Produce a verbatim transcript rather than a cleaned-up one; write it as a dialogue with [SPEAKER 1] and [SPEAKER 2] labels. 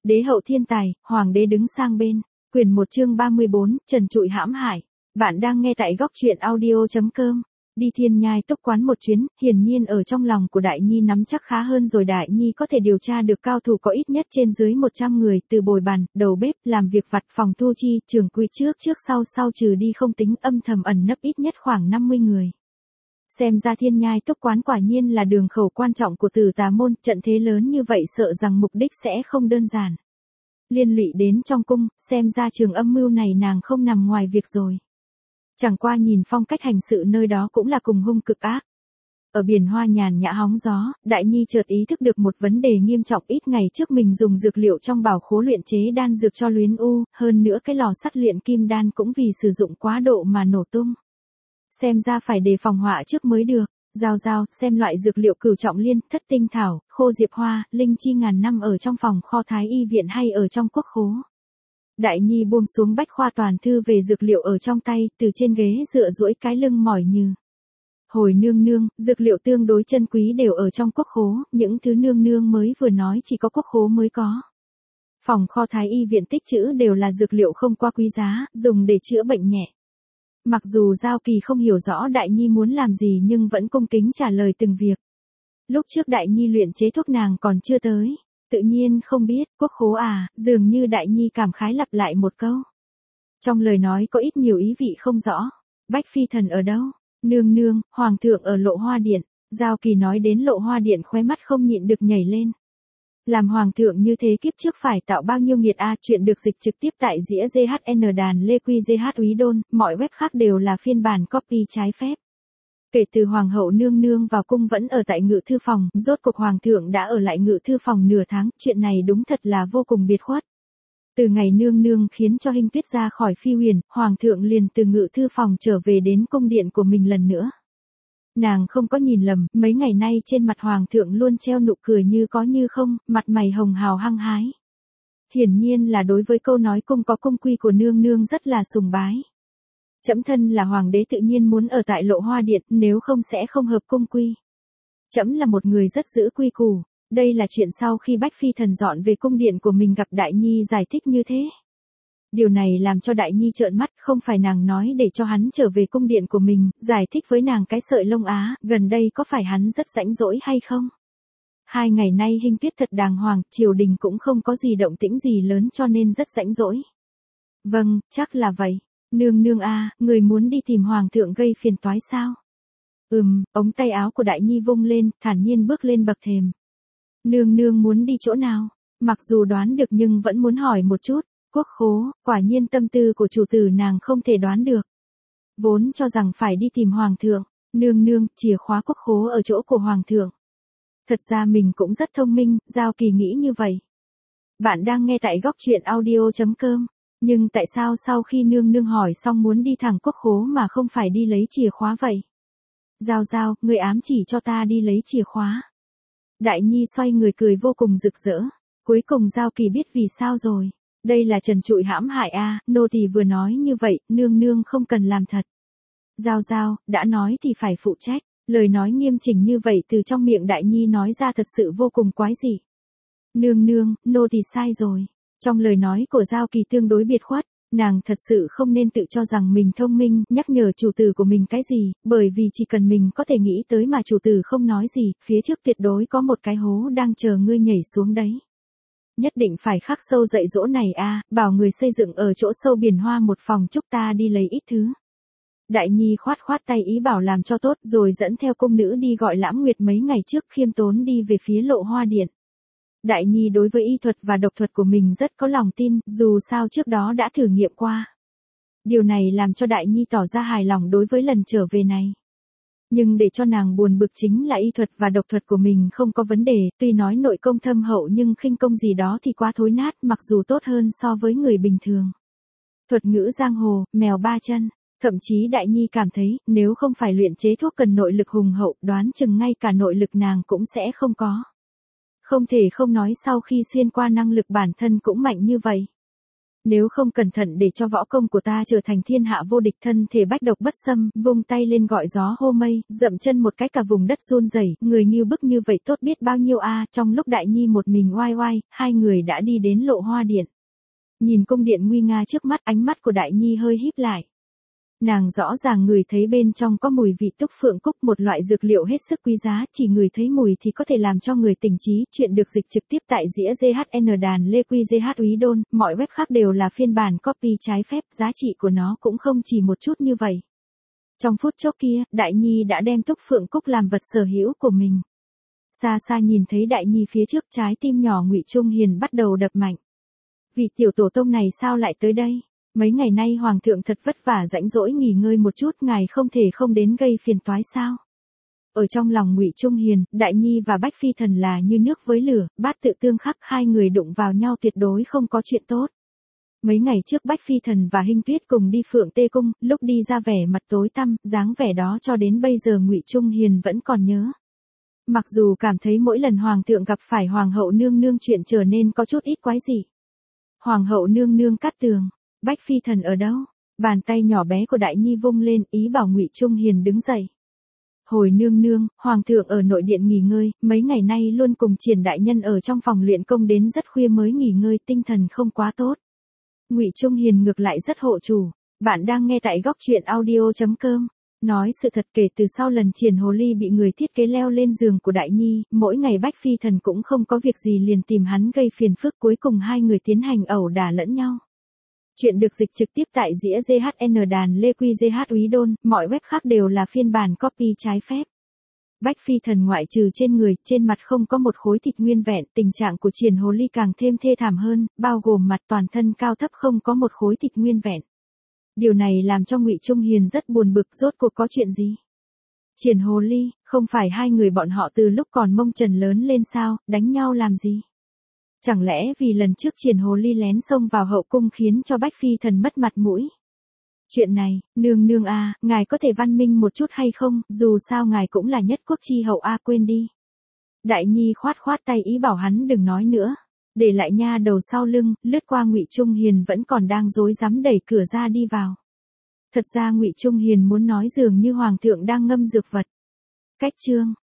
[SPEAKER 1] Đế hậu thiên tài, hoàng đế đứng sang bên. Quyển một chương ba mươi bốn, trần trụi hãm hại. Bạn đang nghe tại góc truyện audio.com. Đi Thiên Nhai Tốc quán một chuyến, hiển nhiên ở trong lòng của Đại Nhi nắm chắc khá hơn rồi. Đại Nhi có thể điều tra được cao thủ có ít nhất trên dưới một trăm người, từ bồi bàn, đầu bếp, làm việc vặt, phòng thu chi, trường quy, trước trước sau sau trừ đi không tính, âm thầm ẩn nấp ít nhất khoảng năm mươi người. Xem ra Thiên Nhai Tốc quán quả nhiên là đường khẩu quan trọng của Tử Tà môn, trận thế lớn như vậy sợ rằng mục đích sẽ không đơn giản. Liên lụy đến trong cung, xem ra trường âm mưu này nàng không nằm ngoài việc rồi. Chẳng qua nhìn phong cách hành sự nơi đó cũng là cùng hung cực ác. Ở biển hoa nhàn nhã hóng gió, Đại Nhi chợt ý thức được một vấn đề nghiêm trọng. Ít ngày trước mình dùng dược liệu trong bảo khố luyện chế đan dược cho Luyến U, hơn nữa cái lò sắt luyện kim đan cũng vì sử dụng quá độ mà nổ tung. Xem ra phải đề phòng họa trước mới được. Giao giao, xem loại dược liệu cửu trọng liên, thất tinh thảo, khô diệp hoa, linh chi ngàn năm ở trong phòng kho thái y viện hay ở trong quốc khố. Đại Nhi buông xuống bách khoa toàn thư về dược liệu ở trong tay, từ trên ghế dựa duỗi cái lưng mỏi nhừ. Hồi nương nương, dược liệu tương đối chân quý đều ở trong quốc khố, những thứ nương nương mới vừa nói chỉ có quốc khố mới có. Phòng kho thái y viện tích trữ đều là dược liệu không quá quý giá, dùng để chữa bệnh nhẹ. Mặc dù Giao Kỳ không hiểu rõ Đại Nhi muốn làm gì nhưng vẫn cung kính trả lời từng việc. Lúc trước Đại Nhi luyện chế thuốc nàng còn chưa tới. Tự nhiên không biết, quốc khố à, dường như Đại Nhi cảm khái lặp lại một câu. Trong lời nói có ít nhiều ý vị không rõ. Bách Phi Thần ở đâu? Nương nương, Hoàng thượng ở Lộ Hoa Điện. Giao Kỳ nói đến Lộ Hoa Điện khóe mắt không nhịn được nhảy lên. Làm Hoàng thượng như thế kiếp trước phải tạo bao nhiêu nghiệt a. Chuyện được dịch trực tiếp tại dĩa giê hát en đàn Lê Quy giê hát Úy Đôn, mọi web khác đều là phiên bản copy trái phép. Kể từ Hoàng hậu nương nương vào cung vẫn ở tại ngự thư phòng, rốt cuộc Hoàng thượng đã ở lại ngự thư phòng nửa tháng, chuyện này đúng thật là vô cùng biệt khuất. Từ ngày nương nương khiến cho Hinh Tuyết ra khỏi Phi Huyền, Hoàng thượng liền từ ngự thư phòng trở về đến cung điện của mình lần nữa. Nàng không có nhìn lầm, mấy ngày nay trên mặt Hoàng thượng luôn treo nụ cười như có như không, mặt mày hồng hào hăng hái. Hiển nhiên là đối với câu nói cung có cung quy của nương nương rất là sùng bái. Trẫm thân là hoàng đế tự nhiên muốn ở tại Lộ Hoa Điện, nếu không sẽ không hợp cung quy. Trẫm là một người rất giữ quy củ. Đây là chuyện sau khi Bách Phi Thần dọn về cung điện của mình gặp Đại Nhi giải thích như thế. Điều này làm cho Đại Nhi trợn mắt, không phải nàng nói để cho hắn trở về cung điện của mình, giải thích với nàng cái sợi lông á, gần đây có phải hắn rất rãnh rỗi hay không? Hai ngày nay Hinh Tuyết thật đàng hoàng, triều đình cũng không có gì động tĩnh gì lớn cho nên rất rãnh rỗi. Vâng, chắc là vậy. Nương nương a, người muốn đi tìm Hoàng thượng gây phiền toái sao? Ừm, ống tay áo của Đại Nhi vung lên, thản nhiên bước lên bậc thềm. Nương nương muốn đi chỗ nào? Mặc dù đoán được nhưng vẫn muốn hỏi một chút. Quốc khố, quả nhiên tâm tư của chủ tử nàng không thể đoán được. Vốn cho rằng phải đi tìm Hoàng thượng. Nương nương, chìa khóa quốc khố ở chỗ của Hoàng thượng. Thật ra mình cũng rất thông minh, Giao Kỳ nghĩ như vậy. Bạn đang nghe tại góc truyện audio.com. Nhưng tại sao sau khi nương nương hỏi xong muốn đi thẳng quốc khố mà không phải đi lấy chìa khóa vậy? Giao giao, người ám chỉ cho ta đi lấy chìa khóa. Đại Nhi xoay người cười vô cùng rực rỡ. Cuối cùng Giao Kỳ biết vì sao rồi. Đây là trần trụi hãm hại a, nô tỳ vừa nói như vậy, nương nương không cần làm thật. Giao giao, đã nói thì phải phụ trách. Lời nói nghiêm chỉnh như vậy từ trong miệng Đại Nhi nói ra thật sự vô cùng quái dị. Nương nương, nô tỳ sai rồi. Trong lời nói của Giao Kỳ tương đối biệt khuất, nàng thật sự không nên tự cho rằng mình thông minh, nhắc nhở chủ tử của mình cái gì, bởi vì chỉ cần mình có thể nghĩ tới mà chủ tử không nói gì, phía trước tuyệt đối có một cái hố đang chờ ngươi nhảy xuống đấy. Nhất định phải khắc sâu dạy dỗ này a, bảo người xây dựng ở chỗ sâu biển hoa một phòng chúc ta đi lấy ít thứ. Đại Nhi khoát khoát tay ý bảo làm cho tốt rồi dẫn theo cung nữ đi gọi Lãm Nguyệt mấy ngày trước khiêm tốn đi về phía Lộ Hoa Điện. Đại Nhi đối với y thuật và độc thuật của mình rất có lòng tin, dù sao trước đó đã thử nghiệm qua. Điều này làm cho Đại Nhi tỏ ra hài lòng đối với lần trở về này. Nhưng để cho nàng buồn bực chính là y thuật và độc thuật của mình không có vấn đề, tuy nói nội công thâm hậu nhưng khinh công gì đó thì quá thối nát, mặc dù tốt hơn so với người bình thường. Thuật ngữ giang hồ, mèo ba chân, thậm chí Đại Nhi cảm thấy, nếu không phải luyện chế thuốc cần nội lực hùng hậu, đoán chừng ngay cả nội lực nàng cũng sẽ không có. Không thể không nói sau khi xuyên qua năng lực bản thân cũng mạnh như vậy. Nếu không cẩn thận để cho võ công của ta trở thành thiên hạ vô địch, thân thể bách độc bất xâm, vung tay lên gọi gió hô mây, dậm chân một cái cả vùng đất run rẩy, người nghiêu bức như vậy tốt biết bao nhiêu a. Trong lúc Đại Nhi một mình oai oai, hai người đã đi đến Lộ Hoa Điện. Nhìn cung điện nguy nga trước mắt, ánh mắt của Đại Nhi hơi híp lại. Nàng rõ ràng ngửi thấy bên trong có mùi vị túc phượng cúc, một loại dược liệu hết sức quý giá, chỉ ngửi thấy mùi thì có thể làm cho người tỉnh trí. Chuyện được dịch trực tiếp tại dĩa giê hát en đàn Lê Quy giê hát Úy Đôn, mọi web khác đều là phiên bản copy trái phép, giá trị của nó cũng không chỉ một chút như vậy. Trong phút chốc kia, Đại Nhi đã đem túc phượng cúc làm vật sở hữu của mình. Xa xa nhìn thấy Đại Nhi phía trước, trái tim nhỏ Ngụy Trung Hiền bắt đầu đập mạnh. Vị tiểu tổ tông này sao lại tới đây? Mấy ngày nay hoàng thượng thật vất vả rãnh rỗi nghỉ ngơi một chút, ngài không thể không đến gây phiền toái sao? Ở trong lòng Ngụy Trung Hiền, Đại Nhi và Bách Phi Thần là như nước với lửa, bát tự tương khắc, hai người đụng vào nhau tuyệt đối không có chuyện tốt. Mấy ngày trước Bách Phi Thần và Hinh Tuyết cùng đi Phượng Tê Cung, lúc đi ra vẻ mặt tối tăm, dáng vẻ đó cho đến bây giờ Ngụy Trung Hiền vẫn còn nhớ. Mặc dù cảm thấy mỗi lần hoàng thượng gặp phải hoàng hậu nương nương chuyện trở nên có chút ít quái dị. Hoàng hậu nương nương Cát Tường, Bách Phi Thần ở đâu? Bàn tay nhỏ bé của Đại Nhi vung lên, ý bảo Ngụy Trung Hiền đứng dậy. Hồi nương nương, hoàng thượng ở nội điện nghỉ ngơi, mấy ngày nay luôn cùng Triển đại nhân ở trong phòng luyện công đến rất khuya mới nghỉ ngơi, tinh thần không quá tốt. Ngụy Trung Hiền ngược lại rất hộ chủ. Bạn đang nghe tại góc truyện audio chấm com. Nói sự thật, kể từ sau lần Triển Hồ Ly bị người thiết kế leo lên giường của Đại Nhi, mỗi ngày Bách Phi Thần cũng không có việc gì liền tìm hắn gây phiền phức, cuối cùng hai người tiến hành ẩu đả lẫn nhau. Chuyện được dịch trực tiếp tại dĩa giê hát en đàn Lê Quy giê hát Úy Đôn, mọi web khác đều là phiên bản copy trái phép. Bách Phi Thần ngoại trừ trên người, trên mặt không có một khối thịt nguyên vẹn, tình trạng của Triển Hồ Ly càng thêm thê thảm hơn, bao gồm mặt toàn thân cao thấp không có một khối thịt nguyên vẹn. Điều này làm cho Ngụy Trung Hiền rất buồn bực, rốt cuộc có chuyện gì? Triển Hồ Ly, không phải hai người bọn họ từ lúc còn mông trần lớn lên sao, đánh nhau làm gì? Chẳng lẽ vì lần trước Triển Hồ Ly lén xông vào hậu cung khiến cho Bách Phi Thần mất mặt mũi? Chuyện này, nương nương a, ngài có thể văn minh một chút hay không, dù sao ngài cũng là nhất quốc chi hậu a, quên đi. Đại Nhi khoát khoát tay ý bảo hắn đừng nói nữa, để lại nha đầu sau lưng, lướt qua Ngụy Trung Hiền vẫn còn đang rối rắm đẩy cửa ra đi vào. Thật ra Ngụy Trung Hiền muốn nói dường như hoàng thượng đang ngâm dược vật. Cách chương